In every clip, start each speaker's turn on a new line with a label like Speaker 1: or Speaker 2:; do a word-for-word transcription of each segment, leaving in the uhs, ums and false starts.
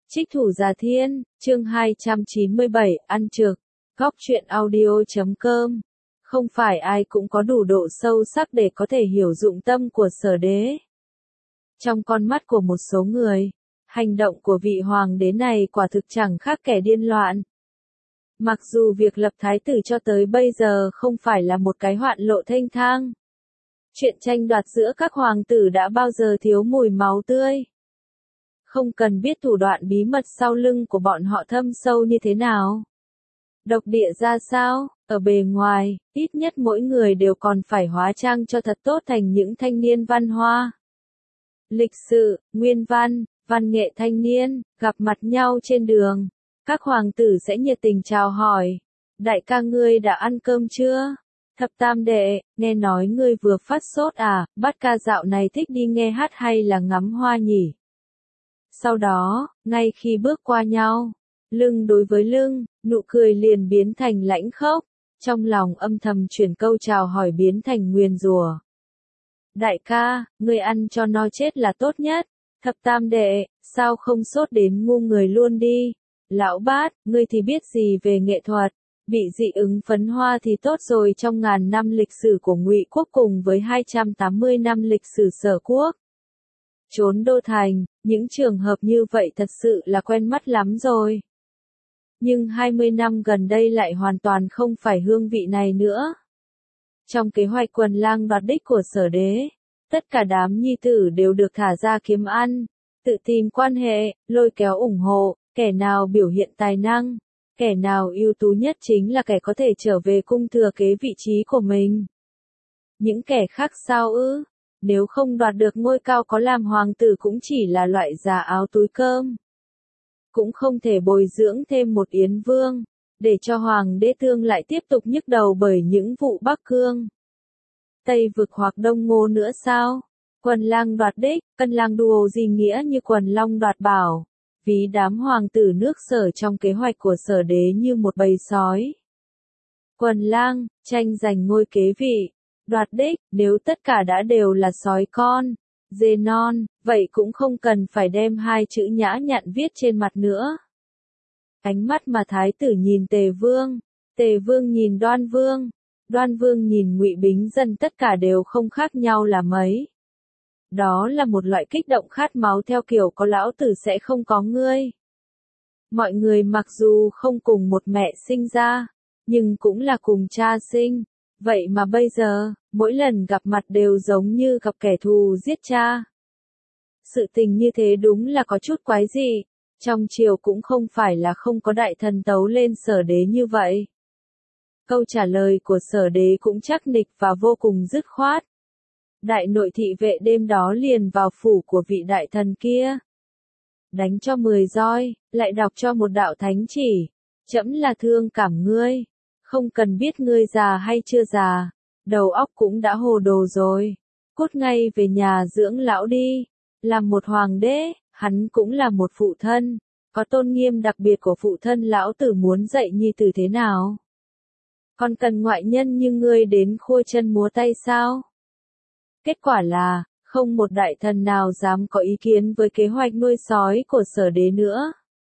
Speaker 1: Trích Thủ Già Thiên, chương hai trăm chín mươi bảy, ăn trực, góc truyện audio chấm com. Không phải ai cũng có đủ độ sâu sắc để có thể hiểu dụng tâm của Sở Đế. Trong con mắt của một số người, hành động của vị hoàng đế này quả thực chẳng khác kẻ điên loạn. Mặc dù việc lập thái tử cho tới bây giờ không phải là một cái hoạn lộ thênh thang. Chuyện tranh đoạt giữa các hoàng tử đã bao giờ thiếu mùi máu tươi. Không cần biết thủ đoạn bí mật sau lưng của bọn họ thâm sâu như thế nào. Độc địa ra sao, ở bề ngoài, ít nhất mỗi người đều còn phải hóa trang cho thật tốt thành những thanh niên văn hoa. Lịch sự, nguyên văn, văn nghệ thanh niên, gặp mặt nhau trên đường. Các hoàng tử sẽ nhiệt tình chào hỏi. Đại ca ngươi đã ăn cơm chưa? Thập tam đệ, nghe nói ngươi vừa phát sốt à, bát ca dạo này thích đi nghe hát hay là ngắm hoa nhỉ? Sau đó, ngay khi bước qua nhau, lưng đối với lưng, nụ cười liền biến thành lãnh khốc, trong lòng âm thầm chuyển câu chào hỏi biến thành nguyền rủa. Đại ca, ngươi ăn cho no chết là tốt nhất. Thập tam đệ, sao không sốt đến ngu người luôn đi? Lão bát, ngươi thì biết gì về nghệ thuật? Bị dị ứng phấn hoa thì tốt rồi. Trong ngàn năm lịch sử của Ngụy quốc cùng với hai trăm tám mươi năm lịch sử Sở quốc. Trốn đô thành, những trường hợp như vậy thật sự là quen mắt lắm rồi. Nhưng hai mươi năm gần đây lại hoàn toàn không phải hương vị này nữa. Trong kế hoạch quần lang đoạt đích của Sở Đế, tất cả đám nhi tử đều được thả ra kiếm ăn, tự tìm quan hệ, lôi kéo ủng hộ, kẻ nào biểu hiện tài năng, kẻ nào ưu tú nhất chính là kẻ có thể trở về cung thừa kế vị trí của mình. Những kẻ khác sao ư? Nếu không đoạt được ngôi cao có làm hoàng tử cũng chỉ là loại già áo túi cơm. Cũng không thể bồi dưỡng thêm một Yến Vương, để cho hoàng đế tương lại tiếp tục nhức đầu bởi những vụ Bắc Cương, Tây Vực hoặc Đông Ngô nữa sao? Quần lang đoạt đích, cân lang đùa gì nghĩa như quần long đoạt bảo, ví đám hoàng tử nước Sở trong kế hoạch của Sở Đế như một bầy sói. Quần lang, tranh giành ngôi kế vị. Đoạt đích, nếu tất cả đã đều là sói con, dê non, vậy cũng không cần phải đem hai chữ nhã nhặn viết trên mặt nữa. Ánh mắt mà thái tử nhìn Tề Vương, Tề Vương nhìn Đoan Vương, Đoan Vương nhìn Ngụy Bính Dân tất cả đều không khác nhau là mấy. Đó là một loại kích động khát máu theo kiểu có lão tử sẽ không có ngươi. Mọi người mặc dù không cùng một mẹ sinh ra, nhưng cũng là cùng cha sinh. Vậy mà bây giờ, mỗi lần gặp mặt đều giống như gặp kẻ thù giết cha. Sự tình như thế đúng là có chút quái dị. Trong triều cũng không phải là không có đại thần tấu lên Sở Đế như vậy. Câu trả lời của Sở Đế cũng chắc nịch và vô cùng dứt khoát. Đại nội thị vệ đêm đó liền vào phủ của vị đại thần kia. Đánh cho mười roi, lại đọc cho một đạo thánh chỉ. Trẫm là thương cảm ngươi. Không cần biết ngươi già hay chưa già, đầu óc cũng đã hồ đồ rồi. Cút ngay về nhà dưỡng lão đi. Làm một hoàng đế, hắn cũng là một phụ thân. Có tôn nghiêm đặc biệt của phụ thân lão tử muốn dạy nhi tử thế nào? Còn cần ngoại nhân như ngươi đến khua chân múa tay sao? Kết quả là, không một đại thần nào dám có ý kiến với kế hoạch nuôi sói của Sở Đế nữa.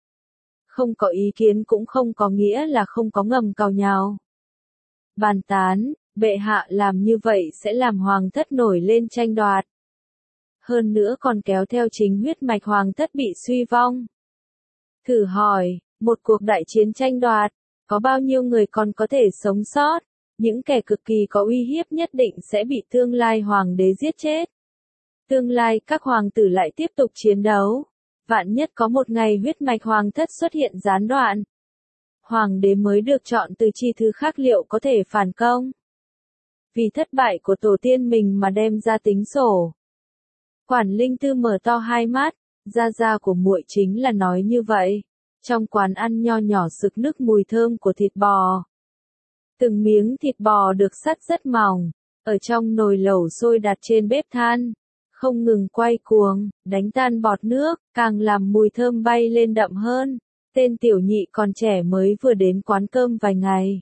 Speaker 1: Không có ý kiến cũng không có nghĩa là không có ngầm cào nhào. Bàn tán, bệ hạ làm như vậy sẽ làm hoàng thất nổi lên tranh đoạt. Hơn nữa còn kéo theo chính huyết mạch hoàng thất bị suy vong. Thử hỏi, một cuộc đại chiến tranh đoạt, có bao nhiêu người còn có thể sống sót? Những kẻ cực kỳ có uy hiếp nhất định sẽ bị tương lai hoàng đế giết chết. Tương lai các hoàng tử lại tiếp tục chiến đấu. Vạn nhất có một ngày huyết mạch hoàng thất xuất hiện gián đoạn. Hoàng đế mới được chọn từ chi thứ khác liệu có thể phản công. Vì thất bại của tổ tiên mình mà đem ra tính sổ. Quản Linh Tư mở to hai mắt, gia gia của muội chính là nói như vậy. Trong quán ăn nho nhỏ sực nức mùi thơm của thịt bò. Từng miếng thịt bò được sắt rất mỏng, ở trong nồi lẩu sôi đặt trên bếp than. Không ngừng quay cuồng, đánh tan bọt nước, càng làm mùi thơm bay lên đậm hơn. Tên tiểu nhị còn trẻ mới vừa đến quán cơm vài ngày.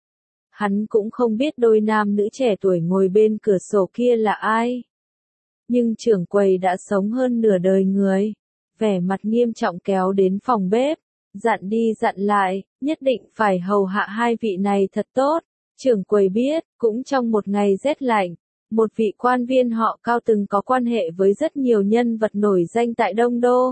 Speaker 1: Hắn cũng không biết đôi nam nữ trẻ tuổi ngồi bên cửa sổ kia là ai. Nhưng trưởng quầy đã sống hơn nửa đời người. vẻ mặt nghiêm trọng kéo đến phòng bếp, dặn đi dặn lại, nhất định phải hầu hạ hai vị này thật tốt. Trưởng quầy biết, cũng trong một ngày rét lạnh, một vị quan viên họ Cao từng có quan hệ với rất nhiều nhân vật nổi danh tại Đông Đô.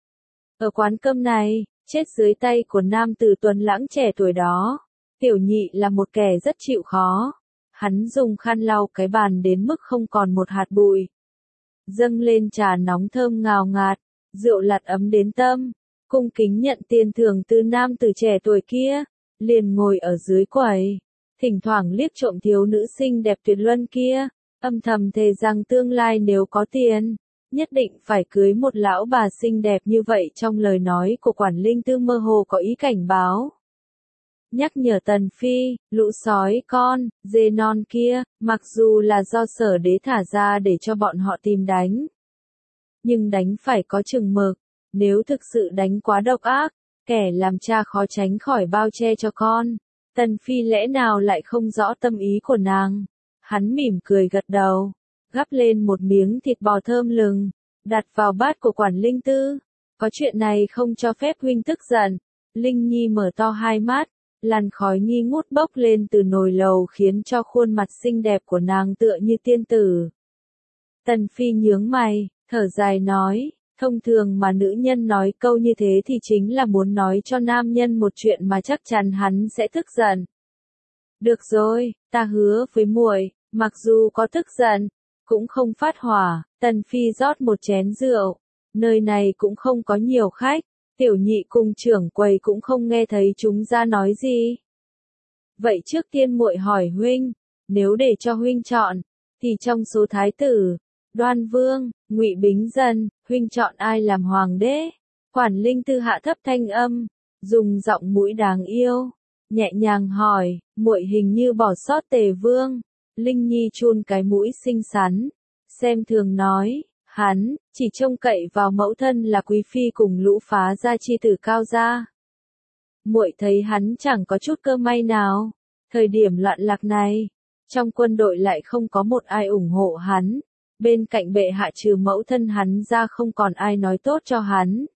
Speaker 1: Ở quán cơm này, chết dưới tay của nam tử tuấn lãng trẻ tuổi đó, Tiểu Nhị là một kẻ rất chịu khó. Hắn dùng khăn lau cái bàn đến mức không còn một hạt bụi. Dâng lên trà nóng thơm ngào ngạt, rượu lạt ấm đến tâm, cung kính nhận tiền thưởng từ nam tử trẻ tuổi kia, liền ngồi ở dưới quầy, thỉnh thoảng liếc trộm thiếu nữ xinh đẹp tuyệt luân kia, âm thầm thề rằng tương lai nếu có tiền, nhất định phải cưới một lão bà xinh đẹp như vậy. Trong lời nói của Quản Linh Tư mơ hồ có ý cảnh báo, nhắc nhở Tần Phi, lũ sói con, dê non kia, mặc dù là do Sở Đế thả ra để cho bọn họ tìm đánh, nhưng đánh phải có chừng mực, nếu thực sự đánh quá độc ác, kẻ làm cha khó tránh khỏi bao che cho con. Tần Phi lẽ nào lại không rõ tâm ý của nàng? Hắn mỉm cười gật đầu, gắp lên một miếng thịt bò thơm lừng, đặt vào bát của Quản Linh Tư. Có chuyện này không cho phép huynh tức giận. Linh Nhi mở to hai mắt, làn khói nghi ngút bốc lên từ nồi lầu khiến cho khuôn mặt xinh đẹp của nàng tựa như tiên tử. Tần Phi nhướng mày, thở dài nói, thông thường mà nữ nhân nói câu như thế thì chính là muốn nói cho nam nhân một chuyện mà chắc chắn hắn sẽ tức giận. Được rồi, ta hứa với muội, mặc dù có tức giận, cũng không phát hỏa. Tần Phi rót một chén rượu, nơi này cũng không có nhiều khách, Tiểu Nhị cùng trưởng quầy cũng không nghe thấy chúng ra nói gì. Vậy trước tiên muội hỏi huynh, nếu để cho huynh chọn, thì trong số thái tử, Đoan Vương, Ngụy Bính Dân, huynh chọn ai làm hoàng đế? Quản Linh Tư hạ thấp thanh âm, dùng giọng mũi đáng yêu, nhẹ nhàng hỏi, muội hình như bỏ sót Tề Vương. Linh Nhi chun cái mũi xinh xắn, xem thường nói, hắn chỉ trông cậy vào mẫu thân là quý phi cùng lũ phá gia chi tử Cao gia. Muội thấy hắn chẳng có chút cơ may nào. Thời điểm loạn lạc này, trong quân đội lại không có một ai ủng hộ hắn. Bên cạnh bệ hạ trừ mẫu thân hắn ra không còn ai nói tốt cho hắn.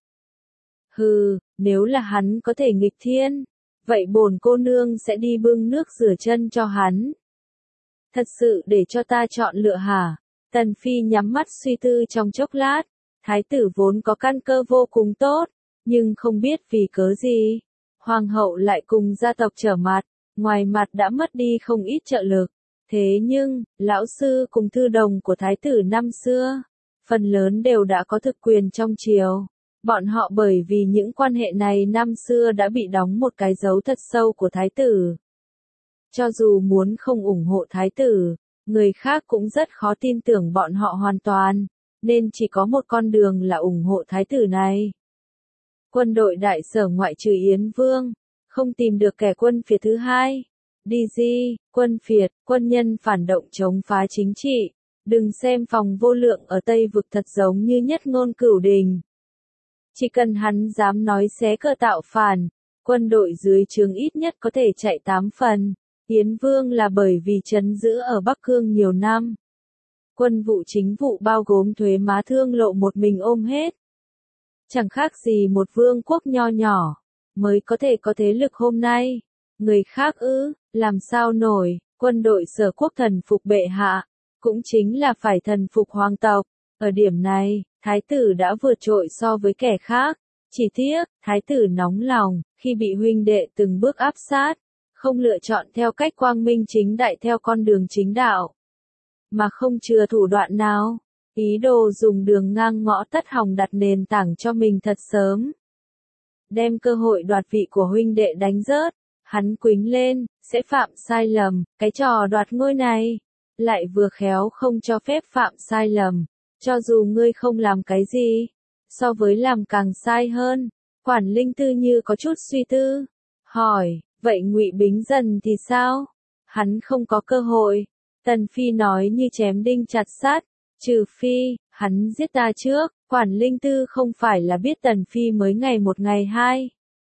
Speaker 1: Hừ, nếu là hắn có thể nghịch thiên, vậy bổn cô nương sẽ đi bưng nước rửa chân cho hắn. Thật sự để cho ta chọn lựa hả? Tần Phi nhắm mắt suy tư trong chốc lát, thái tử vốn có căn cơ vô cùng tốt, nhưng không biết vì cớ gì, hoàng hậu lại cùng gia tộc trở mặt, ngoài mặt đã mất đi không ít trợ lực. Thế nhưng, lão sư cùng thư đồng của thái tử năm xưa, phần lớn đều đã có thực quyền trong triều. Bọn họ bởi vì những quan hệ này năm xưa đã bị đóng một cái dấu thật sâu của thái tử. Cho dù muốn không ủng hộ thái tử, người khác cũng rất khó tin tưởng bọn họ hoàn toàn, nên chỉ có một con đường là ủng hộ thái tử này. Quân đội đại sở ngoại trừ Yến Vương, không tìm được kẻ quân phiệt thứ hai. Đi di, quân phiệt, quân nhân phản động chống phá chính trị. Đừng xem Phòng Vô Lượng ở Tây Vực thật giống như Nhất Ngôn Cửu Đình. Chỉ cần hắn dám nói xé cờ tạo phản, quân đội dưới trướng ít nhất có thể chạy tám phần. Yến Vương là bởi vì trấn giữ ở Bắc Cương nhiều năm. Quân vụ chính vụ bao gồm thuế má thương lộ một mình ôm hết. Chẳng khác gì một vương quốc nho nhỏ, mới có thể có thế lực hôm nay. Người khác ư, làm sao nổi, quân đội sở quốc thần phục bệ hạ, cũng chính là phải thần phục hoàng tộc. Ở điểm này, thái tử đã vượt trội so với kẻ khác. Chỉ tiếc, thái tử nóng lòng, khi bị huynh đệ từng bước áp sát, không lựa chọn theo cách quang minh chính đại theo con đường chính đạo, mà không chừa thủ đoạn nào, ý đồ dùng đường ngang ngõ tắt hòng đặt nền tảng cho mình thật sớm. Đem cơ hội đoạt vị của huynh đệ đánh rớt, hắn quính lên, sẽ phạm sai lầm, cái trò đoạt ngôi này, lại vừa khéo không cho phép phạm sai lầm, cho dù ngươi không làm cái gì, so với làm càng sai hơn. Quản Linh Tư như có chút suy tư, hỏi, vậy Ngụy Bính Dần thì sao? Hắn không có cơ hội. Tần Phi nói như chém đinh chặt sắt, trừ phi, hắn giết ta trước. Quản Linh Tư không phải là biết Tần Phi mới ngày một ngày hai.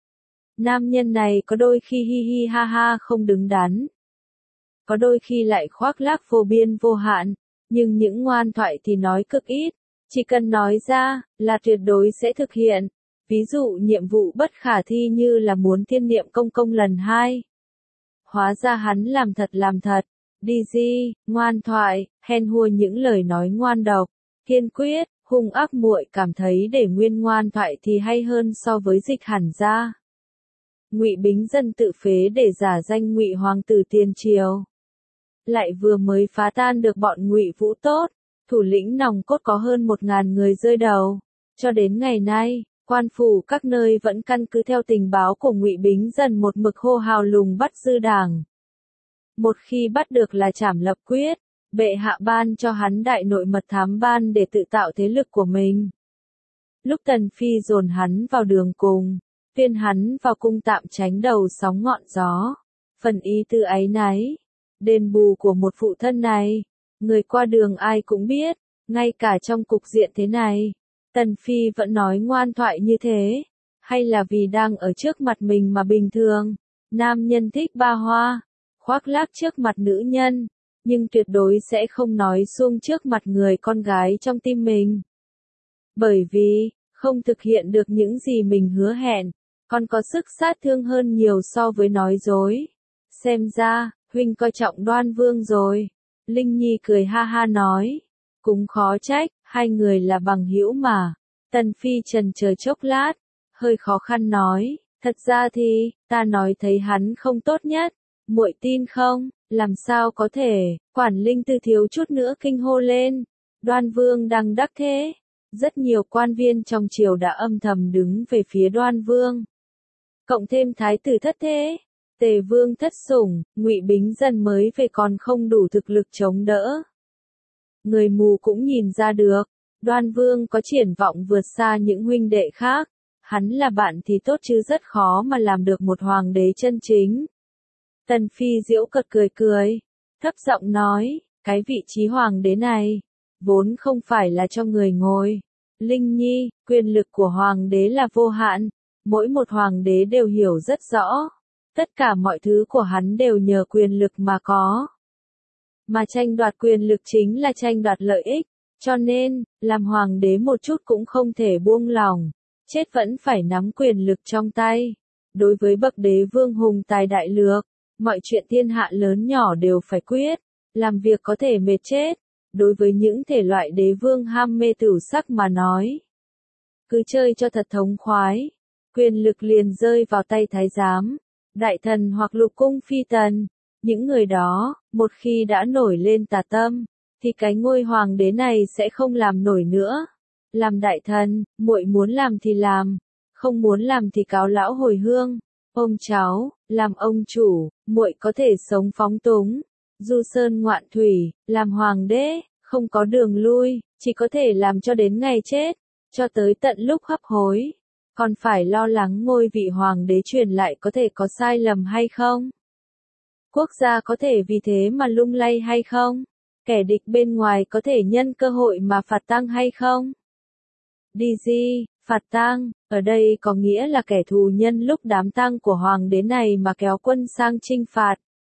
Speaker 1: Nam nhân này có đôi khi hi hi ha ha không đứng đắn, có đôi khi lại khoác lác vô biên vô hạn, nhưng những ngoan thoại thì nói cực ít. Chỉ cần nói ra, là tuyệt đối sẽ thực hiện. Ví dụ nhiệm vụ bất khả thi như là muốn thiên niệm công công lần hai. Hóa ra hắn làm thật làm thật. Đi di, ngoan thoại, hèn hua những lời nói ngoan độc, kiên quyết, hung ác muội cảm thấy để nguyên ngoan thoại thì hay hơn so với dịch hẳn ra. Ngụy Bính Dân tự phế để giả danh Ngụy hoàng tử tiền triều. Lại vừa mới phá tan được bọn Ngụy Vũ tốt, thủ lĩnh nòng cốt có hơn một ngàn người rơi đầu. Cho đến ngày nay, quan phủ các nơi vẫn căn cứ theo tình báo của Ngụy Bính Dân một mực hô hào lùng bắt dư đảng. Một khi bắt được là trảm lập quyết, bệ hạ ban cho hắn đại nội mật thám ban để tự tạo thế lực của mình. Lúc Tần Phi dồn hắn vào đường cùng, tuyên hắn vào cung tạm tránh đầu sóng ngọn gió. Phần ý tư ấy nấy, đền bù của một phụ thân này, người qua đường ai cũng biết, ngay cả trong cục diện thế này, Tần Phi vẫn nói ngoan thoại như thế, hay là vì đang ở trước mặt mình mà bình thường, nam nhân thích ba hoa, khoác lác trước mặt nữ nhân, nhưng tuyệt đối sẽ không nói suông trước mặt người con gái trong tim mình. Bởi vì, không thực hiện được những gì mình hứa hẹn, còn có sức sát thương hơn nhiều so với nói dối. Xem ra, huynh coi trọng Đoan Vương rồi. Linh Nhi cười ha ha nói. Cũng khó trách, hai người là bằng hữu mà. Tần Phi trần chờ chốc lát, hơi khó khăn nói. Thật ra thì, ta nói thấy hắn không tốt nhất. Muội tin không? Làm sao có thể? Quản Linh Tư thiếu chút nữa kinh hô lên. Đoan Vương đang đắc thế. Rất nhiều quan viên trong triều đã âm thầm đứng về phía Đoan Vương. Cộng thêm thái tử thất thế, Tề Vương thất sủng, Ngụy Bính Dân mới về còn không đủ thực lực chống đỡ. Người mù cũng nhìn ra được, Đoan Vương có triển vọng vượt xa những huynh đệ khác. Hắn là bạn thì tốt chứ rất khó mà làm được một hoàng đế chân chính. Tần Phi giễu cợt cười cười, thấp giọng nói, cái vị trí hoàng đế này, vốn không phải là cho người ngồi. Linh Nhi, quyền lực của hoàng đế là vô hạn, mỗi một hoàng đế đều hiểu rất rõ. Tất cả mọi thứ của hắn đều nhờ quyền lực mà có. Mà tranh đoạt quyền lực chính là tranh đoạt lợi ích, cho nên, làm hoàng đế một chút cũng không thể buông lòng, chết vẫn phải nắm quyền lực trong tay. Đối với bậc đế vương hùng tài đại lược, mọi chuyện thiên hạ lớn nhỏ đều phải quyết, làm việc có thể mệt chết. Đối với những thể loại đế vương ham mê tửu sắc mà nói, cứ chơi cho thật thống khoái, quyền lực liền rơi vào tay thái giám, đại thần hoặc lục cung phi tần. Những người đó, một khi đã nổi lên tà tâm, thì cái ngôi hoàng đế này sẽ không làm nổi nữa. Làm đại thần, muội muốn làm thì làm, không muốn làm thì cáo lão hồi hương. Ông cháu, làm ông chủ, muội có thể sống phóng túng, du sơn ngoạn thủy, làm hoàng đế, không có đường lui, chỉ có thể làm cho đến ngày chết, cho tới tận lúc hấp hối. Còn phải lo lắng ngôi vị hoàng đế truyền lại có thể có sai lầm hay không? Quốc gia có thể vì thế mà lung lay hay không? Kẻ địch bên ngoài có thể nhân cơ hội mà phạt tang hay không? Đi di, phạt tang, ở đây có nghĩa là kẻ thù nhân lúc đám tang của hoàng đế này mà kéo quân sang chinh phạt.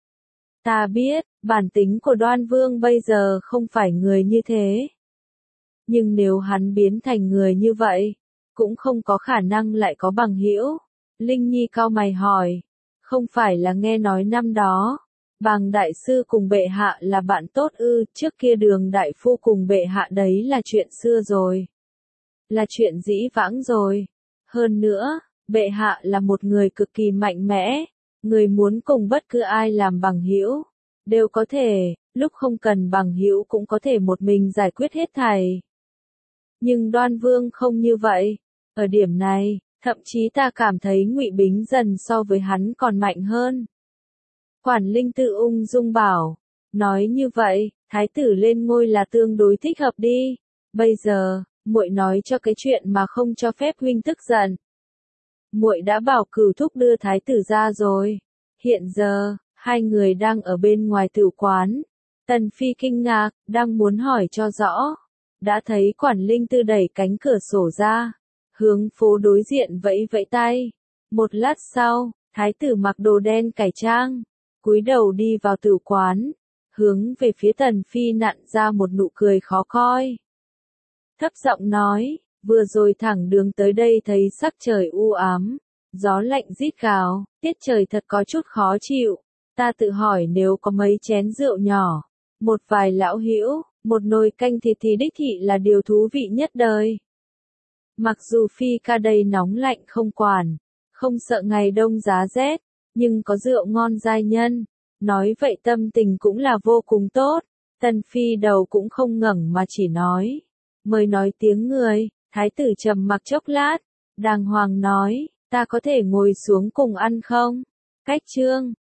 Speaker 1: Ta biết, bản tính của Đoan Vương bây giờ không phải người như thế. Nhưng nếu hắn biến thành người như vậy, cũng không có khả năng lại có bằng hữu. Linh Nhi cau mày hỏi, không phải là nghe nói năm đó, Bàng đại sư cùng bệ hạ là bạn tốt ư? Trước kia Đường đại phu cùng bệ hạ đấy là chuyện xưa rồi. Là chuyện dĩ vãng rồi. Hơn nữa, bệ hạ là một người cực kỳ mạnh mẽ, người muốn cùng bất cứ ai làm bằng hữu đều có thể, lúc không cần bằng hữu cũng có thể một mình giải quyết hết thảy. Nhưng Đoan Vương không như vậy. Ở điểm này, thậm chí ta cảm thấy Ngụy Bính Dân so với hắn còn mạnh hơn. Quản Linh Tư ung dung bảo, nói như vậy, thái tử lên ngôi là tương đối thích hợp đi. Bây giờ, muội nói cho cái chuyện mà không cho phép huynh tức giận. Muội đã bảo Cửu thúc đưa thái tử ra rồi. Hiện giờ, hai người đang ở bên ngoài tửu quán. Tần Phi kinh ngạc, đang muốn hỏi cho rõ. Đã thấy Quản Linh Tư đẩy cánh cửa sổ ra, hướng phố đối diện vẫy vẫy tay. Một lát sau, thái tử mặc đồ đen cải trang, cúi đầu đi vào tửu quán, hướng về phía Tần Phi nặn ra một nụ cười khó coi. thấp giọng nói, vừa rồi thẳng đường tới đây thấy sắc trời u ám, gió lạnh rít gào, tiết trời thật có chút khó chịu. Ta tự hỏi nếu có mấy chén rượu nhỏ, một vài lão hữu, một nồi canh thịt thì đích thị là điều thú vị nhất đời. Mặc dù phi ca đây nóng lạnh không quản, không sợ ngày đông giá rét, nhưng có rượu ngon giai nhân, nói vậy tâm tình cũng là vô cùng tốt. Tần phi đầu cũng không ngẩng mà chỉ nói, mời nói tiếng người. Thái tử trầm mặc chốc lát, đàng hoàng nói, ta có thể ngồi xuống cùng ăn không? Cách trương